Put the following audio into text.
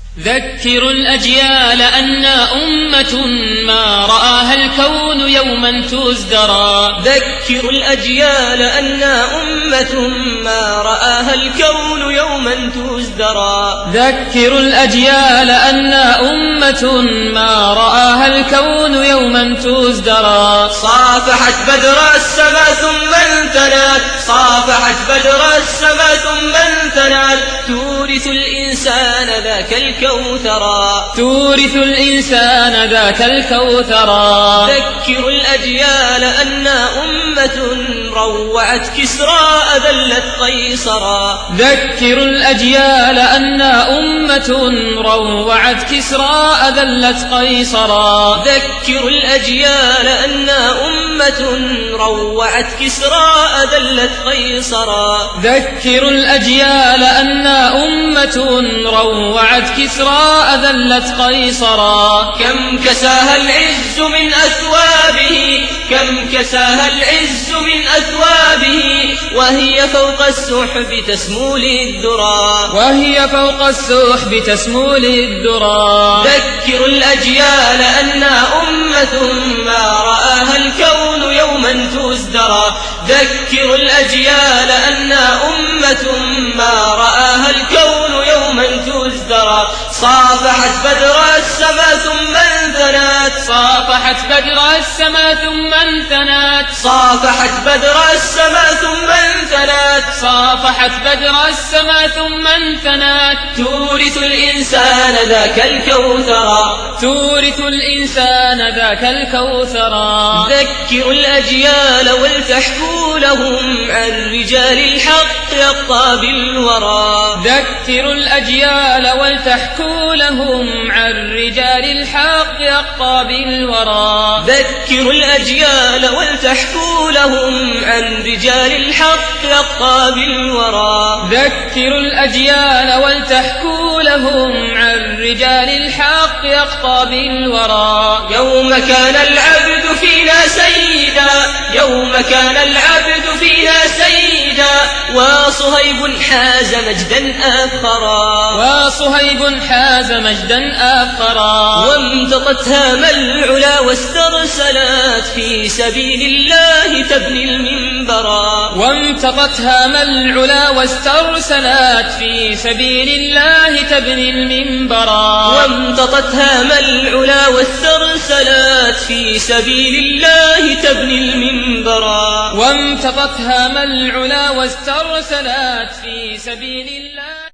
ذكروا الأجيال أنا أمة ما رآها الكون يوما تزدرى. ذكروا الأجيال أنا أمة ما رآها الكون يوما تزدرى. ذكروا الأجيال أنا أمة ما رآها الكون يوما تزدرى. صافحت بدر السما ثم انثنت، صافحت بدر السما ثم انثنت، تورث الإنسان ذاك الكوثرا، تورث الإنسان ذاك الكوثرا. ذكروا الأجيال أنا أمة روعت كسرى أذلت قيصرا. ذكروا الأجيال أنا أمة روعت كسرى أذلت قيصرا. ذكروا الأجيال أنا أمة روعت كسرى أذلت قيصرا. ذكروا الأجيال أنا أمة روعت كسرى أذلت قيصرا. كم كساها العز من أثوابه، كم كساها العز من أثوابه، وهي فوق السحب تسمو للذرى، وهي فوق السحب تسمو للذرى. ذكروا الأجيال أنا أمة ما رآها الكون يوما تزدرى. ذكروا الأجيال أنا أمة ما رآها الكون يوما تزدرى. صافحت بدر السما ثم انثنت، صافحت بدر السما ثم انثنت، صافحت بدر السما ثم انثنت، صافحت بدر السما ثم انثنت، تورث الإنسان ذاك الكوثرا، تورث الإنسان ذاك الكوثرا. ذكروا الأجيال ولتحكوا لهم عن رجال الحق يقطى بالورى. ذكروا الأجيال ولتحكوا لهم عن رجال الحق يقطى بالورى. ذكروا الأجيال ولتحكوا لهم عن رجال الحق يقطى بالورى. ذكروا الأجيال ولتحكوا لهم عن رجال الحق يقطى بالورى. يوم كان العبد فينا سيدا، يوم كان العبد فينا سيدا، وصهيب حاز مجدا أفخرا، وصهيب حاز مجدا أفخرا. وامتطت هام العلا واسترسلت في سبيل الله تبني المنبرا، وامتطت هام العلا واسترسلت في سبيل الله تبني المنبرا. وامتطت هام العلا واسترسلت في سبيل الله تبني المنبرا. وامتطت هام العلا واسترسلت في سبيل الله